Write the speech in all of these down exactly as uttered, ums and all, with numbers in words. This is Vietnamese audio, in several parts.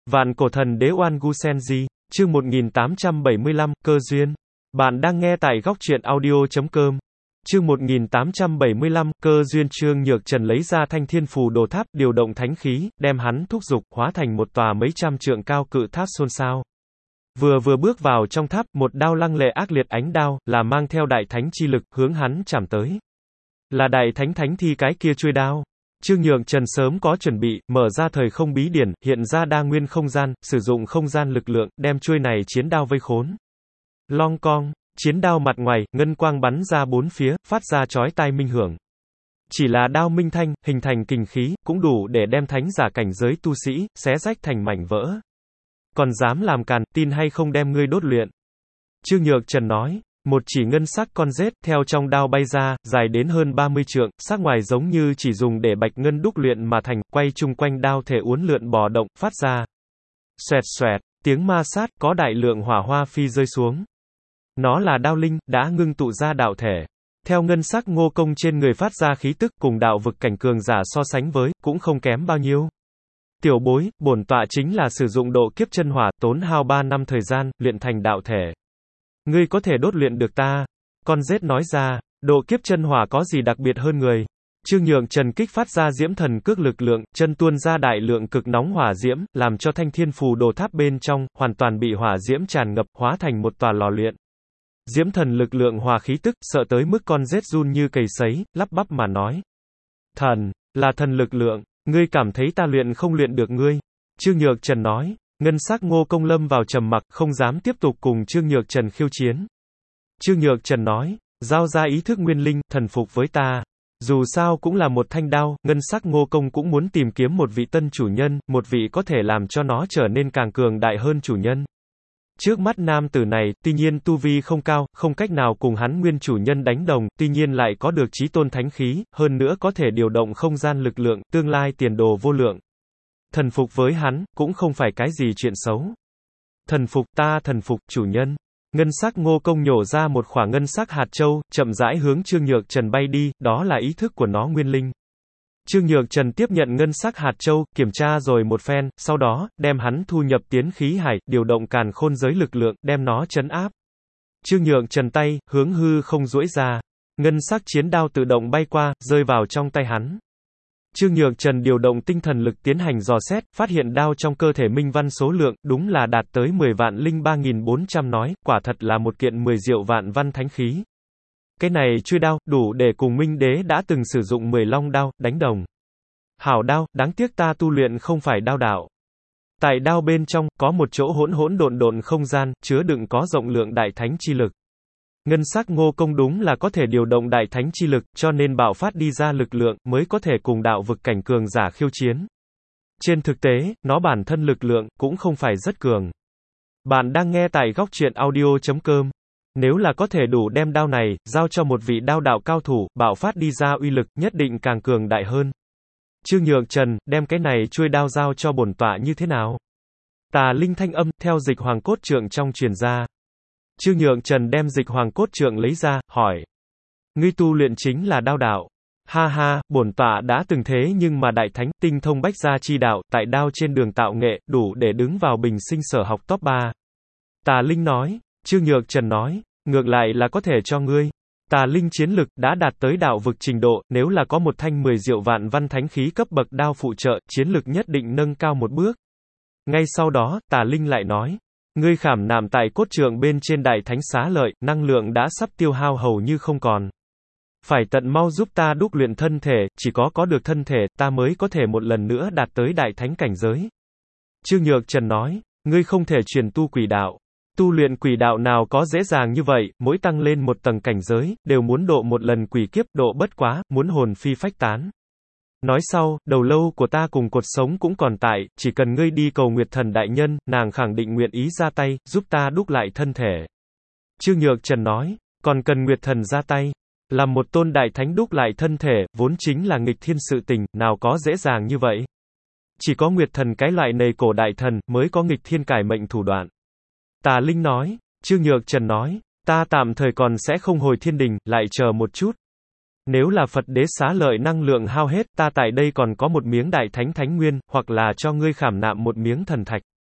Vạn cổ thần đế Oan Gu Senji, chương một nghìn tám trăm bảy mươi lăm, cơ duyên. Bạn đang nghe tại góc truyện audio chấm com. Chương một nghìn tám trăm bảy mươi lăm, cơ duyên. Trương Nhược Trần lấy ra thanh thiên phù đồ tháp, điều động thánh khí, đem hắn thúc dục, hóa thành một tòa mấy trăm trượng cao cự tháp xôn xao. Vừa vừa bước vào trong tháp, một đao lăng lệ ác liệt ánh đao, là mang theo đại thánh chi lực, hướng hắn chạm tới. Là đại thánh thánh thi cái kia chuôi đao. Trương Nhược Trần sớm có chuẩn bị, mở ra thời không bí điển, hiện ra đa nguyên không gian, sử dụng không gian lực lượng, đem chuôi này chiến đao vây khốn. Long cong, chiến đao mặt ngoài, ngân quang bắn ra bốn phía, phát ra chói tai minh hưởng. Chỉ là đao minh thanh, hình thành kình khí, cũng đủ để đem thánh giả cảnh giới tu sĩ, xé rách thành mảnh vỡ. Còn dám làm càn, tin hay không đem ngươi đốt luyện. Trương Nhược Trần nói. Một chỉ ngân sắc con rết, theo trong đao bay ra, dài đến hơn ba mươi trượng, sắc ngoài giống như chỉ dùng để bạch ngân đúc luyện mà thành, quay chung quanh đao thể uốn lượn bò động, phát ra. Xoẹt xoẹt, tiếng ma sát, có đại lượng hỏa hoa phi rơi xuống. Nó là đao linh, đã ngưng tụ ra đạo thể. Theo ngân sắc ngô công trên người phát ra khí tức, cùng đạo vực cảnh cường giả so sánh với, cũng không kém bao nhiêu. Tiểu bối, bổn tọa chính là sử dụng độ kiếp chân hỏa, tốn hao ba năm thời gian, luyện thành đạo thể. Ngươi có thể đốt luyện được ta. Con rết nói ra, độ kiếp chân hỏa có gì đặc biệt hơn người. Trương Nhược Trần kích phát ra diễm thần cước lực lượng, chân tuôn ra đại lượng cực nóng hỏa diễm, làm cho thanh thiên phù đồ tháp bên trong, hoàn toàn bị hỏa diễm tràn ngập, hóa thành một tòa lò luyện. Diễm thần lực lượng hòa khí tức, sợ tới mức con rết run như cầy sấy, lắp bắp mà nói. Thần, là thần lực lượng, ngươi cảm thấy ta luyện không luyện được ngươi. Trương Nhược Trần nói. Ngân sắc ngô công lâm vào trầm mặc, không dám tiếp tục cùng Trương Nhược Trần khiêu chiến. Trương Nhược Trần nói, giao ra ý thức nguyên linh, thần phục với ta. Dù sao cũng là một thanh đao, ngân sắc ngô công cũng muốn tìm kiếm một vị tân chủ nhân, một vị có thể làm cho nó trở nên càng cường đại hơn chủ nhân. Trước mắt nam tử này, tuy nhiên tu vi không cao, không cách nào cùng hắn nguyên chủ nhân đánh đồng, tuy nhiên lại có được chí tôn thánh khí, hơn nữa có thể điều động không gian lực lượng, tương lai tiền đồ vô lượng. Thần phục với hắn, cũng không phải cái gì chuyện xấu. Thần phục, ta thần phục, chủ nhân. Ngân sắc ngô công nhổ ra một khỏa ngân sắc hạt châu, chậm rãi hướng Trương Nhược Trần bay đi, đó là ý thức của nó nguyên linh. Trương Nhược Trần tiếp nhận ngân sắc hạt châu, kiểm tra rồi một phen, sau đó, đem hắn thu nhập tiến khí hải, điều động càn khôn giới lực lượng, đem nó trấn áp. Trương Nhược Trần tay, hướng hư không duỗi ra. Ngân sắc chiến đao tự động bay qua, rơi vào trong tay hắn. Trương Nhược Trần điều động tinh thần lực tiến hành dò xét, phát hiện đao trong cơ thể minh văn số lượng, đúng là đạt tới mười vạn linh ba nghìn bốn trăm nói, quả thật là một kiện mười diệu vạn văn thánh khí. Cái này chuôi đao, đủ để cùng Minh Đế đã từng sử dụng mười long đao, đánh đồng. Hảo đao, đáng tiếc ta tu luyện không phải đao đạo. Tại đao bên trong, có một chỗ hỗn hỗn độn độn không gian, chứa đựng có rộng lượng đại thánh chi lực. Ngân sắc ngô công đúng là có thể điều động đại thánh chi lực, cho nên bạo phát đi ra lực lượng, mới có thể cùng đạo vực cảnh cường giả khiêu chiến. Trên thực tế, nó bản thân lực lượng, cũng không phải rất cường. Bạn đang nghe tại góc truyện audio chấm com. Nếu là có thể đủ đem đao này, giao cho một vị đao đạo cao thủ, bạo phát đi ra uy lực, nhất định càng cường đại hơn. Trương Nhược Trần, đem cái này chuôi đao giao cho bổn tọa như thế nào? Tà linh thanh âm, theo dịch hoàng cốt trượng trong truyền ra. Trương Nhược Trần đem dịch hoàng cốt trượng lấy ra, hỏi. Ngươi tu luyện chính là đao đạo. Ha ha, bổn tọa đã từng thế nhưng mà đại thánh, tinh thông bách gia chi đạo, tại đao trên đường tạo nghệ, đủ để đứng vào bình sinh sở học top ba. Tà linh nói. Trương Nhược Trần nói. Ngược lại là có thể cho ngươi. Tà linh chiến lực, đã đạt tới đạo vực trình độ, nếu là có một thanh mười diệu vạn văn thánh khí cấp bậc đao phụ trợ, chiến lực nhất định nâng cao một bước. Ngay sau đó, tà linh lại nói. Ngươi khảm nạm tại cốt trượng bên trên đại thánh xá lợi, năng lượng đã sắp tiêu hao hầu như không còn. Phải tận mau giúp ta đúc luyện thân thể, chỉ có có được thân thể, ta mới có thể một lần nữa đạt tới đại thánh cảnh giới. Trương Nhược Trần nói, ngươi không thể truyền tu quỷ đạo. Tu luyện quỷ đạo nào có dễ dàng như vậy, mỗi tăng lên một tầng cảnh giới, đều muốn độ một lần quỷ kiếp, độ bất quá, muốn hồn phi phách tán. Nói sau, đầu lâu của ta cùng cột sống cũng còn tại, chỉ cần ngươi đi cầu Nguyệt Thần đại nhân, nàng khẳng định nguyện ý ra tay, giúp ta đúc lại thân thể. Trương Nhược Trần nói, còn cần Nguyệt Thần ra tay. Làm một tôn đại thánh đúc lại thân thể, vốn chính là nghịch thiên sự tình, nào có dễ dàng như vậy. Chỉ có Nguyệt Thần cái loại này cổ đại thần, mới có nghịch thiên cải mệnh thủ đoạn. Tà Linh nói, Trương Nhược Trần nói, ta tạm thời còn sẽ không hồi thiên đình, lại chờ một chút. Nếu là Phật đế xá lợi năng lượng hao hết, ta tại đây còn có một miếng đại thánh thánh nguyên, hoặc là cho ngươi khảm nạm một miếng thần thạch.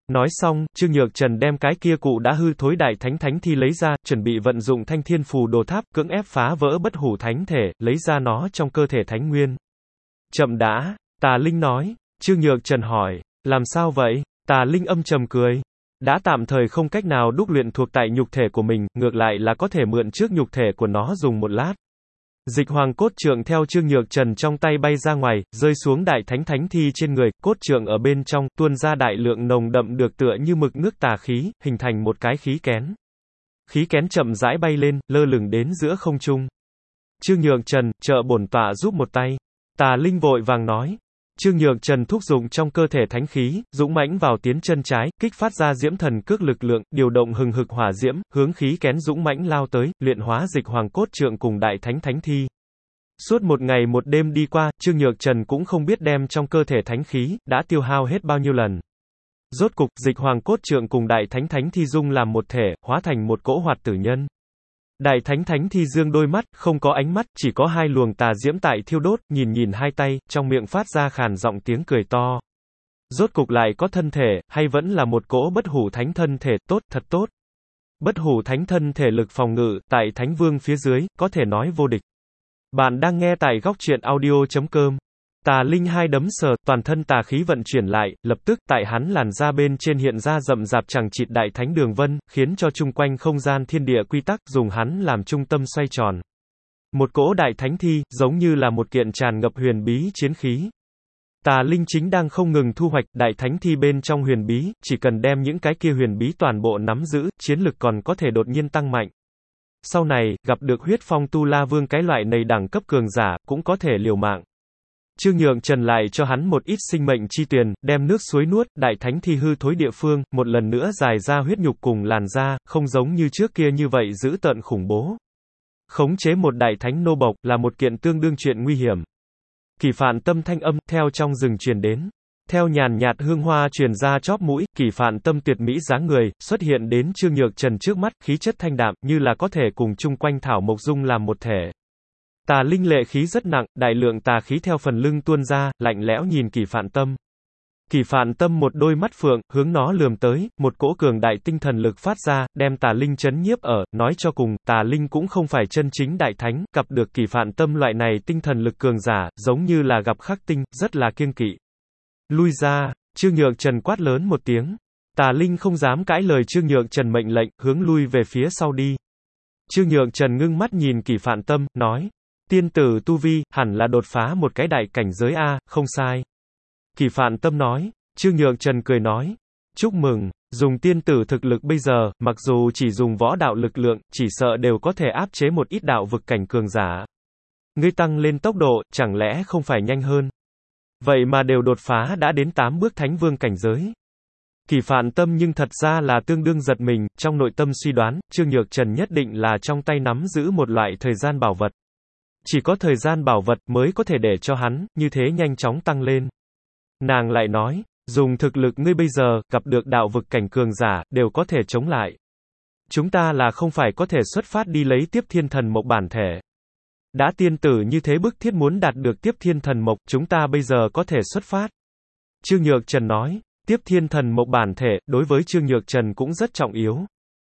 Nói xong, Trương Nhược Trần đem cái kia cụ đã hư thối đại thánh thánh thi lấy ra, chuẩn bị vận dụng thanh thiên phù đồ tháp, cưỡng ép phá vỡ bất hủ thánh thể, lấy ra nó trong cơ thể thánh nguyên. Chậm đã, Tà Linh nói. Trương Nhược Trần hỏi, làm sao vậy? Tà Linh âm trầm cười. Đã tạm thời không cách nào đúc luyện thuộc tại nhục thể của mình, ngược lại là có thể mượn trước nhục thể của nó dùng một lát. Dịch hoàng cốt trượng theo Trương Nhược Trần trong tay bay ra ngoài, rơi xuống đại thánh thánh thi trên người, cốt trượng ở bên trong, tuôn ra đại lượng nồng đậm được tựa như mực nước tà khí, hình thành một cái khí kén. Khí kén chậm rãi bay lên, lơ lửng đến giữa không trung. Trương Nhược Trần, trợ bổn tọa giúp một tay. Tà Linh vội vàng nói. Trương Nhược Trần thúc dụng trong cơ thể thánh khí, dũng mãnh vào tiến chân trái, kích phát ra diễm thần cước lực lượng, điều động hừng hực hỏa diễm, hướng khí kén dũng mãnh lao tới, luyện hóa dịch hoàng cốt trượng cùng đại thánh thánh thi. Suốt một ngày một đêm đi qua, Trương Nhược Trần cũng không biết đem trong cơ thể thánh khí, đã tiêu hao hết bao nhiêu lần. Rốt cục, dịch hoàng cốt trượng cùng đại thánh thánh thi dung làm một thể, hóa thành một cỗ hoạt tử nhân. Đại thánh thánh thi dương đôi mắt, không có ánh mắt, chỉ có hai luồng tà diễm tại thiêu đốt, nhìn nhìn hai tay, trong miệng phát ra khàn giọng tiếng cười to. Rốt cục lại có thân thể, hay vẫn là một cỗ bất hủ thánh thân thể, tốt, thật tốt. Bất hủ thánh thân thể lực phòng ngự, tại thánh vương phía dưới, có thể nói vô địch. Bạn đang nghe tại góc truyện audio chấm com. Tà Linh hai đấm sờ, toàn thân tà khí vận chuyển lại, lập tức tại hắn làn da bên trên hiện ra rậm rạp chằng chịt đại thánh đường vân, khiến cho chung quanh không gian thiên địa quy tắc dùng hắn làm trung tâm xoay tròn. Một cỗ đại thánh thi, giống như là một kiện tràn ngập huyền bí chiến khí. Tà Linh chính đang không ngừng thu hoạch đại thánh thi bên trong huyền bí, chỉ cần đem những cái kia huyền bí toàn bộ nắm giữ, chiến lực còn có thể đột nhiên tăng mạnh. Sau này, gặp được huyết phong tu la vương cái loại này đẳng cấp cường giả, cũng có thể liều mạng. Trương Nhược Trần lại cho hắn một ít sinh mệnh chi tuyền, đem nước suối nuốt, đại thánh thi hư thối địa phương, một lần nữa dài ra huyết nhục cùng làn da, không giống như trước kia như vậy dữ tợn khủng bố. Khống chế một đại thánh nô bộc, là một kiện tương đương chuyện nguy hiểm. Kỳ Phạn Tâm thanh âm, theo trong rừng truyền đến. Theo nhàn nhạt hương hoa truyền ra chóp mũi, Kỳ Phạn Tâm tuyệt mỹ dáng người, xuất hiện đến Trương Nhược Trần trước mắt, khí chất thanh đạm, như là có thể cùng chung quanh thảo mộc dung làm một thể. Tà linh lệ khí rất nặng, đại lượng tà khí theo phần lưng tuôn ra, lạnh lẽo nhìn Kỳ Phạn Tâm. Kỳ Phạn Tâm một đôi mắt phượng, hướng nó lườm tới, một cỗ cường đại tinh thần lực phát ra, đem tà linh chấn nhiếp ở, nói cho cùng, tà linh cũng không phải chân chính đại thánh, gặp được Kỳ Phạn Tâm loại này tinh thần lực cường giả, giống như là gặp khắc tinh, rất là kiêng kỵ. Lui ra, Trương Nhược Trần quát lớn một tiếng. Tà linh không dám cãi lời Trương Nhược Trần mệnh lệnh, hướng lui về phía sau đi. Trương Nhược Trần ngưng mắt nhìn Kỳ Phạn Tâm, nói. Tiên tử tu vi, hẳn là đột phá một cái đại cảnh giới A, không sai. Kỳ Phạn Tâm nói. Trương Nhược Trần cười nói. Chúc mừng, dùng tiên tử thực lực bây giờ, mặc dù chỉ dùng võ đạo lực lượng, chỉ sợ đều có thể áp chế một ít đạo vực cảnh cường giả. Ngươi tăng lên tốc độ, chẳng lẽ không phải nhanh hơn? Vậy mà đều đột phá đã đến tám bước thánh vương cảnh giới. Kỳ Phạn Tâm nhưng thật ra là tương đương giật mình, trong nội tâm suy đoán, Trương Nhược Trần nhất định là trong tay nắm giữ một loại thời gian bảo vật. Chỉ có thời gian bảo vật mới có thể để cho hắn, như thế nhanh chóng tăng lên. Nàng lại nói, dùng thực lực ngươi bây giờ, gặp được đạo vực cảnh cường giả, đều có thể chống lại. Chúng ta là không phải có thể xuất phát đi lấy tiếp thiên thần mộc bản thể. Đã tiên tử như thế bức thiết muốn đạt được tiếp thiên thần mộc, chúng ta bây giờ có thể xuất phát. Trương Nhược Trần nói, tiếp thiên thần mộc bản thể, đối với Trương Nhược Trần cũng rất trọng yếu.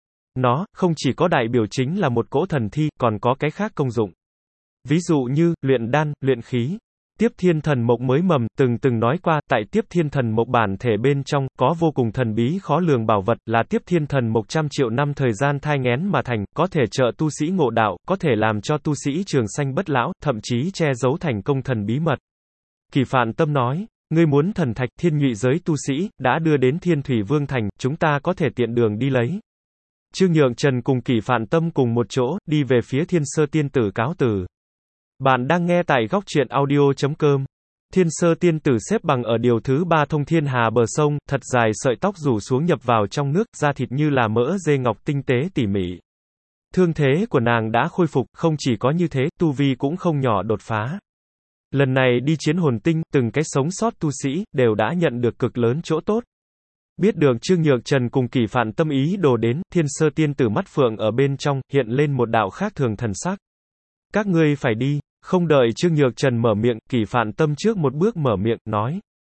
Nó, không chỉ có đại biểu chính là một cỗ thần thi, còn có cái khác công dụng. Ví dụ như, luyện đan, luyện khí. Tiếp thiên thần mộc mới mầm, từng từng nói qua, tại tiếp thiên thần mộc bản thể bên trong, có vô cùng thần bí khó lường bảo vật, là tiếp thiên thần mộc trăm triệu năm thời gian thai nghén mà thành, có thể trợ tu sĩ ngộ đạo, có thể làm cho tu sĩ trường sanh bất lão, thậm chí che giấu thành công thần bí mật. Kỳ Phạn Tâm nói, ngươi muốn thần thạch, thiên nhụy giới tu sĩ, đã đưa đến Thiên Thủy Vương Thành, chúng ta có thể tiện đường đi lấy. Trương Nhược Trần cùng Kỳ Phạn Tâm cùng một chỗ, đi về phía Thiên Sơ Tiên Tử cáo từ. Bạn đang nghe tại góc truyện audio chấm com. Thiên Sơ Tiên Tử xếp bằng ở điều thứ ba thông thiên hà bờ sông, thật dài sợi tóc rủ xuống nhập vào trong nước, da thịt như là mỡ dê ngọc tinh tế tỉ mỉ. Thương thế của nàng đã khôi phục, không chỉ có như thế, tu vi cũng không nhỏ đột phá. Lần này đi chiến hồn tinh, từng cái sống sót tu sĩ, đều đã nhận được cực lớn chỗ tốt. Biết được Trương Nhược Trần cùng Kỳ Phạn Tâm ý đồ đến, Thiên Sơ Tiên Tử mắt phượng ở bên trong, hiện lên một đạo khác thường thần sắc. Các ngươi phải đi. Không đợi Trương Nhược Trần mở miệng, Kỳ Phạn Tâm trước một bước mở miệng, nói.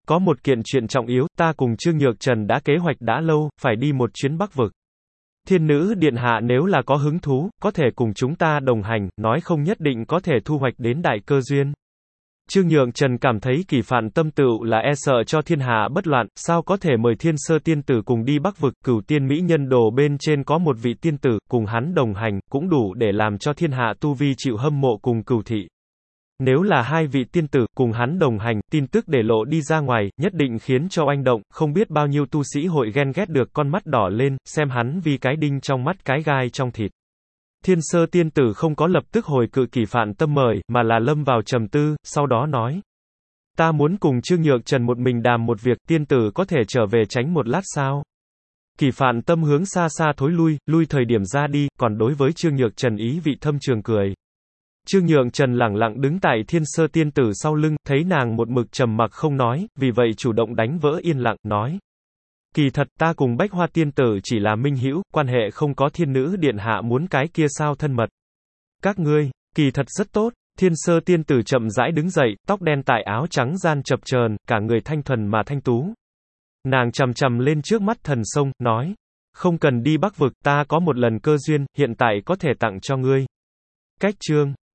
Có một kiện chuyện trọng yếu, ta cùng Trương Nhược Trần đã kế hoạch đã lâu, phải đi một chuyến Bắc Vực. Thiên nữ điện hạ nếu là có hứng thú, có thể cùng chúng ta đồng hành, nói không nhất định có thể thu hoạch đến đại cơ duyên. Trương Nhược Trần cảm thấy Kỳ Phạn Tâm tựu là e sợ cho thiên hạ bất loạn, sao có thể mời Thiên Sơ tiên tử cùng đi Bắc Vực, Cửu Tiên Mỹ Nhân Đồ bên trên có một vị tiên tử, cùng hắn đồng hành, cũng đủ để làm cho thiên hạ tu vi chịu hâm mộ cùng cửu thị. Nếu là hai vị tiên tử, cùng hắn đồng hành, tin tức để lộ đi ra ngoài, nhất định khiến cho oanh động, không biết bao nhiêu tu sĩ hội ghen ghét được con mắt đỏ lên, xem hắn vì cái đinh trong mắt cái gai trong thịt. Thiên Sơ tiên tử không có lập tức hồi cự Kỳ Phạn Tâm mời, mà là lâm vào trầm tư, sau đó nói. Ta muốn cùng Trương Nhược Trần một mình đàm một việc, tiên tử có thể trở về tránh một lát sao? Kỳ Phạn Tâm hướng xa xa thối lui, lui thời điểm ra đi, còn đối với Trương Nhược Trần ý vị thâm trường cười. Trương Nhược Trần lẳng lặng đứng tại Thiên Sơ tiên tử sau lưng, thấy nàng một mực trầm mặc không nói, vì vậy chủ động đánh vỡ yên lặng, nói. Kỳ thật ta cùng Bách Hoa tiên tử chỉ là minh hữu, quan hệ không có thiên nữ điện hạ muốn cái kia sao thân mật. Các ngươi, kỳ thật rất tốt. Thiên Sơ tiên tử chậm rãi đứng dậy, tóc đen tại áo trắng gian chập chờn, cả người thanh thuần mà thanh tú. Nàng chằm chằm lên trước mắt thần sông, nói. Không cần đi Bắc Vực, ta có một lần cơ duyên, hiện tại có thể tặng cho ngươi. Cách chương